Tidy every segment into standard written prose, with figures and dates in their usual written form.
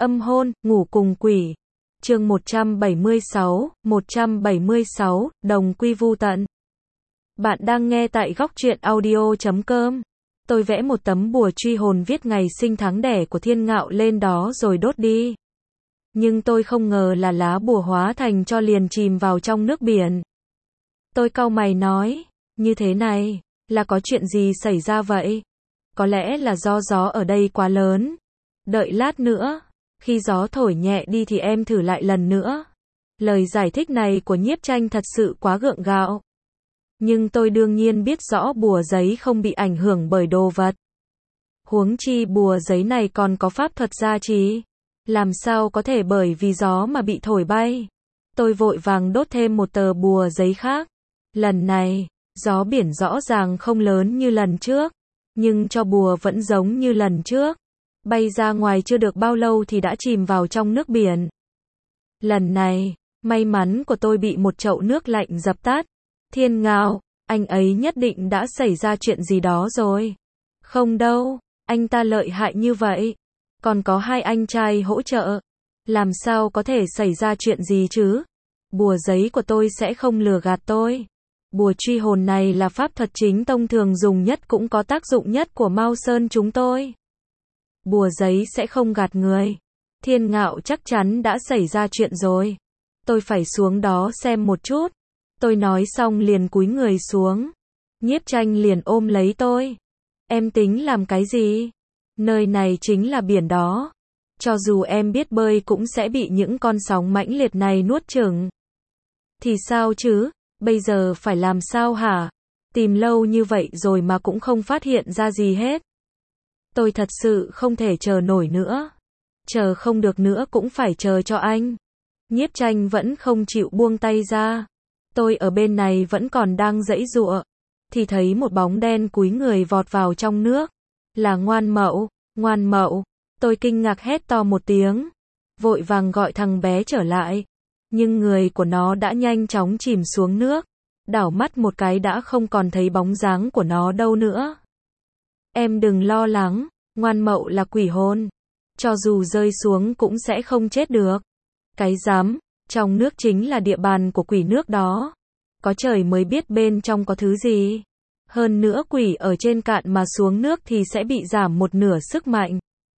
Âm hôn, ngủ cùng quỷ. Chương 176, đồng quy vu tận. Bạn đang nghe tại góc truyện audio.com. Tôi vẽ một tấm bùa truy hồn viết ngày sinh tháng đẻ của Thiên Ngạo lên đó rồi đốt đi. Nhưng tôi không ngờ là lá bùa hóa thành tro liền chìm vào trong nước biển. Tôi cau mày nói, như thế này, là có chuyện gì xảy ra vậy? Có lẽ là do gió ở đây quá lớn. Đợi lát nữa, khi gió thổi nhẹ đi thì em thử lại lần nữa. Lời giải thích này của Nhiếp Tranh thật sự quá gượng gạo. Nhưng tôi đương nhiên biết rõ bùa giấy không bị ảnh hưởng bởi đồ vật. Huống chi bùa giấy này còn có pháp thuật gia trì. Làm sao có thể bởi vì gió mà bị thổi bay. Tôi vội vàng đốt thêm một tờ bùa giấy khác. Lần này, gió biển rõ ràng không lớn như lần trước. Nhưng cho bùa vẫn giống như lần trước. Bay ra ngoài chưa được bao lâu thì đã chìm vào trong nước biển. Lần này, may mắn của tôi bị một chậu nước lạnh dập tắt. Thiên Ngạo, anh ấy nhất định đã xảy ra chuyện gì đó rồi. Không đâu, anh ta lợi hại như vậy. Còn có hai anh trai hỗ trợ. Làm sao có thể xảy ra chuyện gì chứ? Bùa giấy của tôi sẽ không lừa gạt tôi. Bùa truy hồn này là pháp thuật chính tông thường dùng nhất cũng có tác dụng nhất của Mao Sơn chúng tôi. Bùa giấy sẽ không gạt người. Thiên Ngạo chắc chắn đã xảy ra chuyện rồi. Tôi phải xuống đó xem một chút. Tôi nói xong liền cúi người xuống. Nhiếp Tranh liền ôm lấy tôi. Em tính làm cái gì? Nơi này chính là biển đó. Cho dù em biết bơi cũng sẽ bị những con sóng mãnh liệt này nuốt chửng. Thì sao chứ? Bây giờ phải làm sao hả? Tìm lâu như vậy rồi mà cũng không phát hiện ra gì hết. Tôi thật sự không thể chờ nổi nữa. Chờ không được nữa cũng phải chờ cho anh. Nhiếp Tranh vẫn không chịu buông tay ra. Tôi ở bên này vẫn còn đang giãy giụa. Thì thấy một bóng đen cúi người vọt vào trong nước. Là Ngoan Mậu. Ngoan Mậu. Tôi kinh ngạc hét to một tiếng. Vội vàng gọi thằng bé trở lại. Nhưng người của nó đã nhanh chóng chìm xuống nước. Đảo mắt một cái đã không còn thấy bóng dáng của nó đâu nữa. Em đừng lo lắng, Ngoan Mậu là quỷ hồn. Cho dù rơi xuống cũng sẽ không chết được. Cái dám, trong nước chính là địa bàn của quỷ nước đó. Có trời mới biết bên trong có thứ gì. Hơn nữa quỷ ở trên cạn mà xuống nước thì sẽ bị giảm một nửa sức mạnh.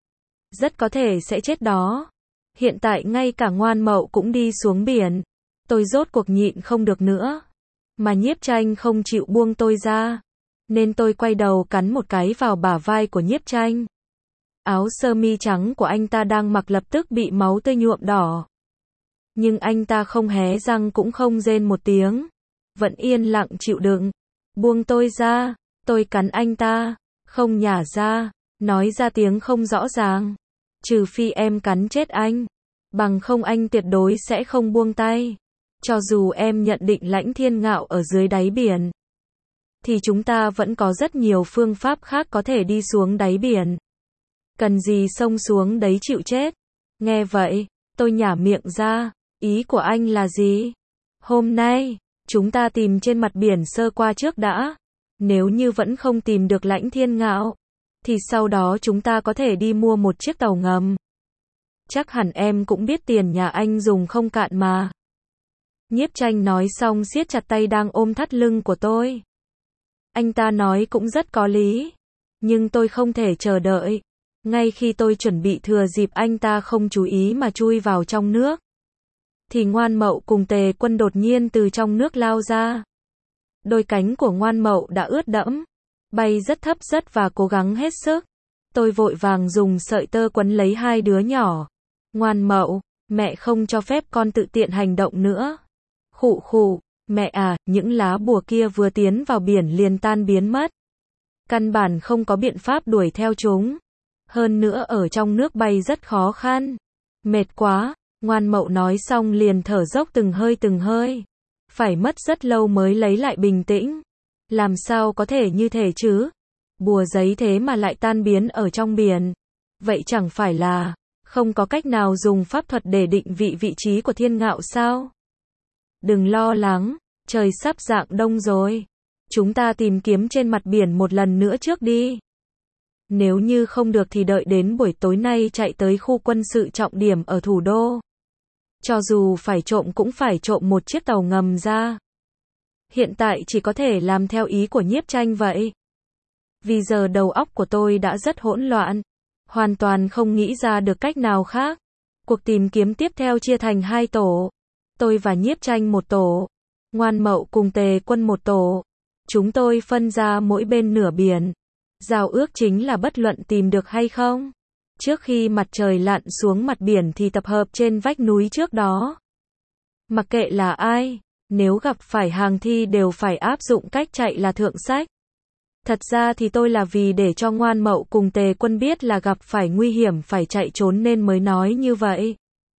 Rất có thể sẽ chết đó. Hiện tại ngay cả Ngoan Mậu cũng đi xuống biển. Tôi rốt cuộc nhịn không được nữa. Mà Nhiếp Tranh không chịu buông tôi ra. Nên tôi quay đầu cắn một cái vào bả vai của Nhiếp Tranh. Áo sơ mi trắng của anh ta đang mặc lập tức bị máu tươi nhuộm đỏ. Nhưng anh ta không hé răng cũng không rên một tiếng. Vẫn yên lặng chịu đựng. Buông tôi ra. Tôi cắn anh ta. Không nhả ra. Nói ra tiếng không rõ ràng. Trừ phi em cắn chết anh. Bằng không anh tuyệt đối sẽ không buông tay. Cho dù em nhận định Lãnh Thiên Ngạo ở dưới đáy biển. Thì chúng ta vẫn có rất nhiều phương pháp khác có thể đi xuống đáy biển. Cần gì xông xuống đấy chịu chết. Nghe vậy, tôi nhả miệng ra. Ý của anh là gì? Hôm nay, chúng ta tìm trên mặt biển sơ qua trước đã. Nếu như vẫn không tìm được Lãnh Thiên Ngạo, thì sau đó chúng ta có thể đi mua một chiếc tàu ngầm. Chắc hẳn em cũng biết tiền nhà anh dùng không cạn mà. Nhiếp Tranh nói xong siết chặt tay đang ôm thắt lưng của tôi. Anh ta nói cũng rất có lý. Nhưng tôi không thể chờ đợi. Ngay khi tôi chuẩn bị thừa dịp anh ta không chú ý mà chui vào trong nước. Thì Ngoan Mậu cùng Tề Quân đột nhiên từ trong nước lao ra. Đôi cánh của Ngoan Mậu đã ướt đẫm. Bay rất thấp rất và cố gắng hết sức. Tôi vội vàng dùng sợi tơ quấn lấy hai đứa nhỏ. Ngoan Mậu, mẹ không cho phép con tự tiện hành động nữa. Khụ khụ, mẹ à, những lá bùa kia vừa tiến vào biển liền tan biến mất. Căn bản không có biện pháp đuổi theo chúng. Hơn nữa ở trong nước bay rất khó khăn. Mệt quá, Ngoan Mậu nói xong liền thở dốc từng hơi. Phải mất rất lâu mới lấy lại bình tĩnh. Làm sao có thể như thế chứ? Bùa giấy thế mà lại tan biến ở trong biển. Vậy chẳng phải là không có cách nào dùng pháp thuật để định vị trí của Thiên Ngạo sao? Đừng lo lắng, trời sắp rạng đông rồi. Chúng ta tìm kiếm trên mặt biển một lần nữa trước đi. Nếu như không được thì đợi đến buổi tối nay chạy tới khu quân sự trọng điểm ở thủ đô. Cho dù phải trộm cũng phải trộm một chiếc tàu ngầm ra. Hiện tại chỉ có thể làm theo ý của Nhiếp Tranh vậy. Vì giờ đầu óc của tôi đã rất hỗn loạn. Hoàn toàn không nghĩ ra được cách nào khác. Cuộc tìm kiếm tiếp theo chia thành 2 tổ. Tôi và Nhiếp Tranh một tổ. Ngoan Mậu cùng Tề Quân một tổ. Chúng tôi phân ra mỗi bên nửa biển. Giao ước chính là bất luận tìm được hay không. Trước khi mặt trời lặn xuống mặt biển thì tập hợp trên vách núi trước đó. Mặc kệ là ai, nếu gặp phải hàng thi đều phải áp dụng cách chạy là thượng sách. Thật ra thì tôi là vì để cho Ngoan Mậu cùng Tề Quân biết là gặp phải nguy hiểm phải chạy trốn nên mới nói như vậy.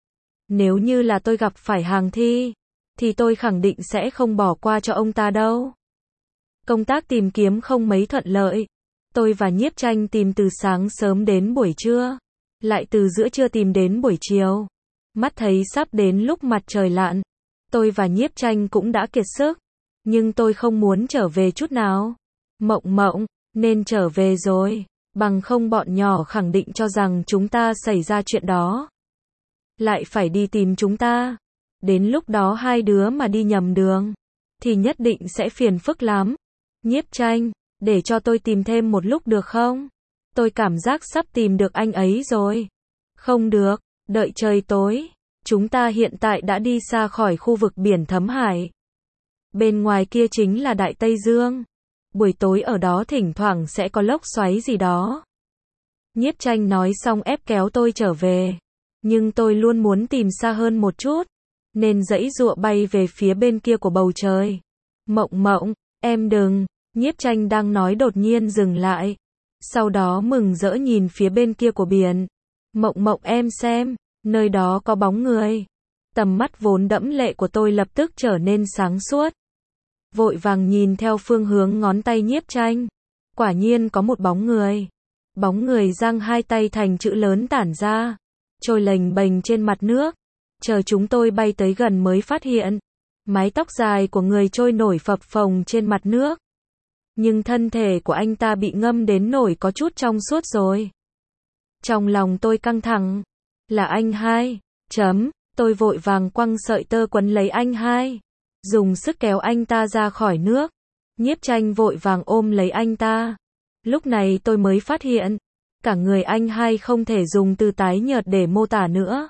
Nếu như là tôi gặp phải hàng thi, thì tôi khẳng định sẽ không bỏ qua cho ông ta đâu. Công tác tìm kiếm không mấy thuận lợi. Tôi và Nhiếp Tranh tìm từ sáng sớm đến buổi trưa, lại từ giữa trưa tìm đến buổi chiều. Mắt thấy sắp đến lúc mặt trời lặn, tôi và Nhiếp Tranh cũng đã kiệt sức, nhưng tôi không muốn trở về chút nào. Mộng, nên trở về rồi, bằng không bọn nhỏ khẳng định cho rằng chúng ta xảy ra chuyện đó. Lại phải đi tìm chúng ta. Đến lúc đó hai đứa mà đi nhầm đường, thì nhất định sẽ phiền phức lắm. Nhiếp Tranh, để cho tôi tìm thêm một lúc được không? Tôi cảm giác sắp tìm được anh ấy rồi. Không được, đợi trời tối. Chúng ta hiện tại đã đi xa khỏi khu vực biển Thấm Hải. Bên ngoài kia chính là Đại Tây Dương. Buổi tối ở đó thỉnh thoảng sẽ có lốc xoáy gì đó. Nhiếp Tranh nói xong ép kéo tôi trở về. Nhưng tôi luôn muốn tìm xa hơn một chút, nên giãy giụa bay về phía bên kia của bầu trời. Mộng, em đừng. Nhiếp Tranh đang nói đột nhiên dừng lại. Sau đó mừng rỡ nhìn phía bên kia của biển. Mộng em xem, nơi đó có bóng người. Tầm mắt vốn đẫm lệ của tôi lập tức trở nên sáng suốt. Vội vàng nhìn theo phương hướng ngón tay Nhiếp Tranh. Quả nhiên có một bóng người. Bóng người giang hai tay thành chữ lớn tản ra, trôi lềnh bềnh trên mặt nước. Chờ chúng tôi bay tới gần mới phát hiện, mái tóc dài của người trôi nổi phập phồng trên mặt nước. Nhưng thân thể của anh ta bị ngâm đến nổi có chút trong suốt rồi. Trong lòng tôi căng thẳng. Là anh hai. Tôi vội vàng quăng sợi tơ quấn lấy anh hai, dùng sức kéo anh ta ra khỏi nước. Nhiếp Tranh vội vàng ôm lấy anh ta. Lúc này tôi mới phát hiện, cả người anh hai không thể dùng từ tái nhợt để mô tả nữa.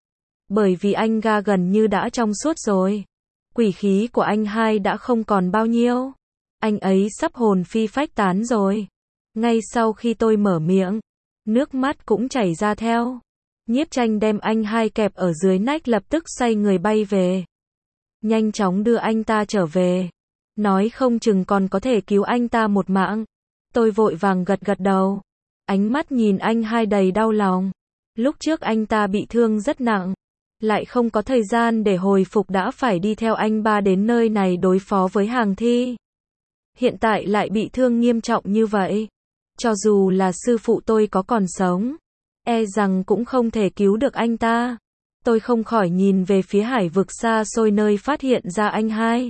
Bởi vì anh ga gần như đã trong suốt rồi. Quỷ khí của anh hai đã không còn bao nhiêu. Anh ấy sắp hồn phi phách tán rồi. Ngay sau khi tôi mở miệng, nước mắt cũng chảy ra theo. Nhiếp Tranh đem anh hai kẹp ở dưới nách lập tức xoay người bay về. Nhanh chóng đưa anh ta trở về. Nói không chừng còn có thể cứu anh ta một mạng. Tôi vội vàng gật đầu. Ánh mắt nhìn anh hai đầy đau lòng. Lúc trước anh ta bị thương rất nặng, lại không có thời gian để hồi phục đã phải đi theo anh ba đến nơi này đối phó với hàng thi. Hiện tại lại bị thương nghiêm trọng như vậy. Cho dù là sư phụ tôi có còn sống, e rằng cũng không thể cứu được anh ta. Tôi không khỏi nhìn về phía hải vực xa xôi nơi phát hiện ra anh hai.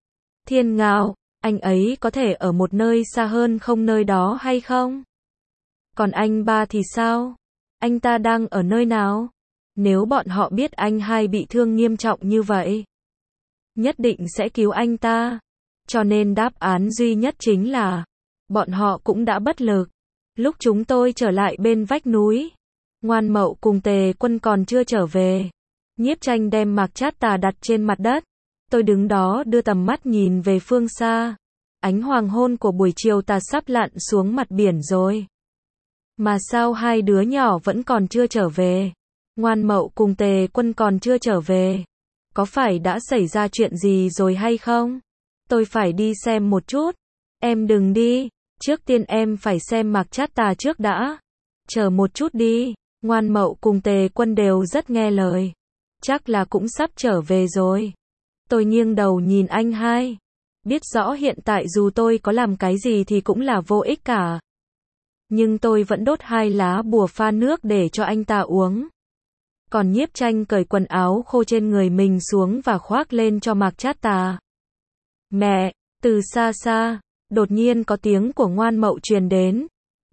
Thiên Ngạo, anh ấy có thể ở một nơi xa hơn không nơi đó hay không? Còn anh ba thì sao? Anh ta đang ở nơi nào? Nếu bọn họ biết anh hai bị thương nghiêm trọng như vậy, nhất định sẽ cứu anh ta. Cho nên đáp án duy nhất chính là, bọn họ cũng đã bất lực. Lúc chúng tôi trở lại bên vách núi, Ngoan Mậu cùng Tề Quân còn chưa trở về. Nhiếp Tranh đem Mạc Trát Tà đặt trên mặt đất. Tôi đứng đó đưa tầm mắt nhìn về phương xa. Ánh hoàng hôn của buổi chiều tà sắp lặn xuống mặt biển rồi. Mà sao hai đứa nhỏ vẫn còn chưa trở về? Ngoan Mậu cùng Tề Quân còn chưa trở về. Có phải đã xảy ra chuyện gì rồi hay không? Tôi phải đi xem một chút. Em đừng đi. Trước tiên em phải xem Mạc Trát Tà trước đã. Chờ một chút đi. Ngoan Mậu cùng Tề Quân đều rất nghe lời. Chắc là cũng sắp trở về rồi. Tôi nghiêng đầu nhìn anh hai. Biết rõ hiện tại dù tôi có làm cái gì thì cũng là vô ích cả. Nhưng tôi vẫn đốt 2 lá bùa pha nước để cho anh ta uống. Còn Nhiếp Tranh cởi quần áo khô trên người mình xuống và khoác lên cho Mạc Trát Tà. Mẹ, từ xa xa, đột nhiên có tiếng của Ngoan Mậu truyền đến.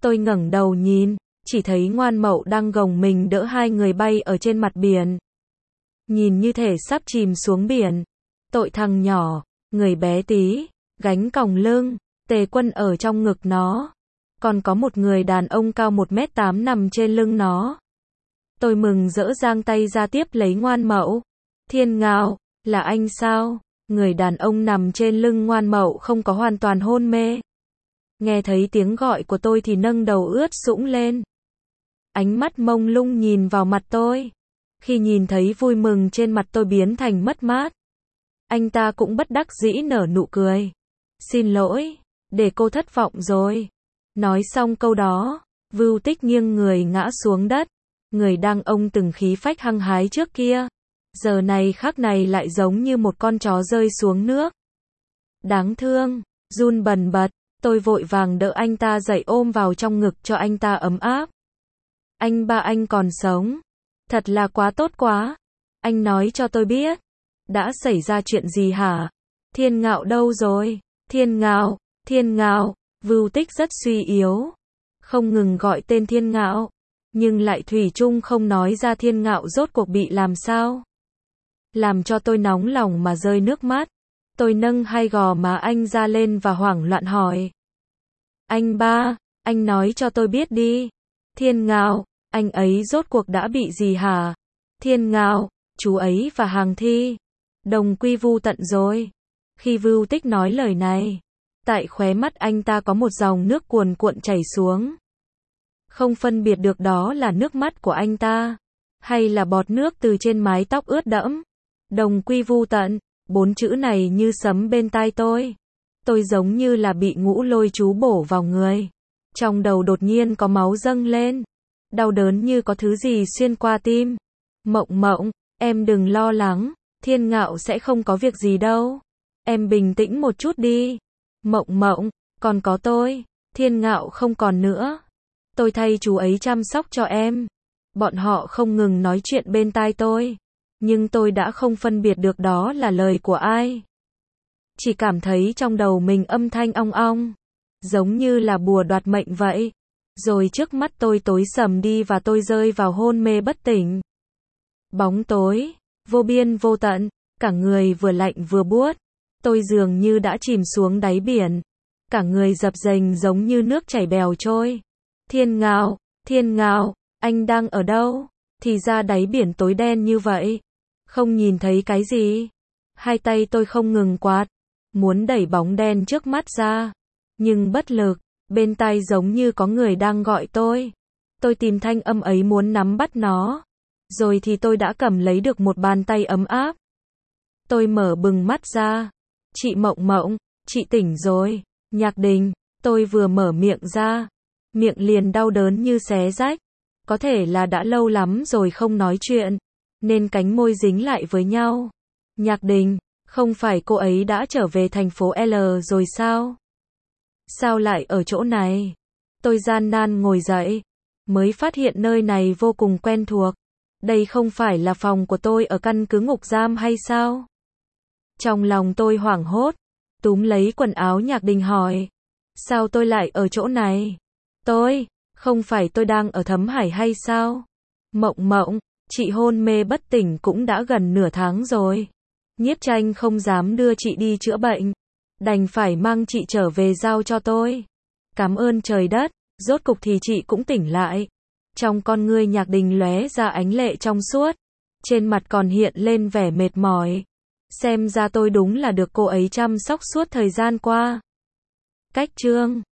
Tôi ngẩng đầu nhìn, chỉ thấy Ngoan Mậu đang gồng mình đỡ hai người bay ở trên mặt biển. Nhìn như thể sắp chìm xuống biển. Tội thằng nhỏ, người bé tí, gánh còng lưng, Tề Quân ở trong ngực nó. Còn có một người đàn ông cao 1m8 nằm trên lưng nó. Tôi mừng rỡ giang tay ra tiếp lấy Ngoan Mậu. Thiên Ngạo, là anh sao? Người đàn ông nằm trên lưng Ngoan Mậu không có hoàn toàn hôn mê. Nghe thấy tiếng gọi của tôi thì nâng đầu ướt sũng lên. Ánh mắt mông lung nhìn vào mặt tôi. Khi nhìn thấy vui mừng trên mặt tôi biến thành mất mát. Anh ta cũng bất đắc dĩ nở nụ cười. Xin lỗi, để cô thất vọng rồi. Nói xong câu đó, Vưu Tích nghiêng người ngã xuống đất. Người đang ông từng khí phách hăng hái trước kia. Giờ này khắc này lại giống như một con chó rơi xuống nước. Đáng thương, run bần bật, tôi vội vàng đỡ anh ta dậy ôm vào trong ngực cho anh ta ấm áp. Anh ba anh còn sống. Thật là quá tốt quá. Anh nói cho tôi biết. Đã xảy ra chuyện gì hả? Thiên Ngạo đâu rồi? Thiên Ngạo, Thiên Ngạo. Vưu Tích rất suy yếu. Không ngừng gọi tên Thiên Ngạo. Nhưng lại thủy chung không nói ra Thiên Ngạo rốt cuộc bị làm sao. Làm cho tôi nóng lòng mà rơi nước mắt. Tôi nâng hai gò má anh ra lên và hoảng loạn hỏi. Anh ba, anh nói cho tôi biết đi. Thiên Ngạo, anh ấy rốt cuộc đã bị gì hả? Thiên Ngạo, chú ấy và Hàng Thi đồng quy vu tận rồi. Khi Vưu Tích nói lời này, tại khóe mắt anh ta có một dòng nước cuồn cuộn chảy xuống. Không phân biệt được đó là nước mắt của anh ta, hay là bọt nước từ trên mái tóc ướt đẫm. Đồng quy vu tận, 4 chữ này như sấm bên tai tôi. Tôi giống như là bị ngũ lôi chú bổ vào người. Trong đầu đột nhiên có máu dâng lên. Đau đớn như có thứ gì xuyên qua tim. Mộng Mộng, em đừng lo lắng. Thiên Ngạo sẽ không có việc gì đâu. Em bình tĩnh một chút đi. Mộng Mộng, còn có tôi. Thiên Ngạo không còn nữa. Tôi thay chú ấy chăm sóc cho em. Bọn họ không ngừng nói chuyện bên tai tôi. Nhưng tôi đã không phân biệt được đó là lời của ai. Chỉ cảm thấy trong đầu mình âm thanh ong ong. Giống như là bùa đoạt mệnh vậy. Rồi trước mắt tôi tối sầm đi và tôi rơi vào hôn mê bất tỉnh. Bóng tối, vô biên vô tận, cả người vừa lạnh vừa buốt. Tôi dường như đã chìm xuống đáy biển. Cả người dập dềnh giống như nước chảy bèo trôi. Thiên Ngạo, Thiên Ngạo, anh đang ở đâu? Thì ra đáy biển tối đen như vậy. Không nhìn thấy cái gì. Hai tay tôi không ngừng quạt. Muốn đẩy bóng đen trước mắt ra. Nhưng bất lực. Bên tai giống như có người đang gọi tôi. Tôi tìm thanh âm ấy muốn nắm bắt nó. Rồi thì tôi đã cầm lấy được một bàn tay ấm áp. Tôi mở bừng mắt ra. Chị Mộng Mộng, chị tỉnh rồi. Nhạc Đình, tôi vừa mở miệng ra. Miệng liền đau đớn như xé rách. Có thể là đã lâu lắm rồi không nói chuyện. Nên cánh môi dính lại với nhau. Nhạc Đình, không phải cô ấy đã trở về thành phố L rồi sao? Sao lại ở chỗ này? Tôi gian nan ngồi dậy. Mới phát hiện nơi này vô cùng quen thuộc. Đây không phải là phòng của tôi ở căn cứ ngục giam hay sao? Trong lòng tôi hoảng hốt. Túm lấy quần áo Nhạc Đình hỏi. Sao tôi lại ở chỗ này? Không phải tôi đang ở Thấm Hải hay sao? Mộng Mộng, chị hôn mê bất tỉnh cũng đã gần nửa tháng rồi. Nhiếp Tranh không dám đưa chị đi chữa bệnh. Đành phải mang chị trở về giao cho tôi. Cảm ơn trời đất, rốt cục thì chị cũng tỉnh lại. Trong con ngươi Nhạc Đình lóe ra ánh lệ trong suốt. Trên mặt còn hiện lên vẻ mệt mỏi. Xem ra tôi đúng là được cô ấy chăm sóc suốt thời gian qua. Cách chương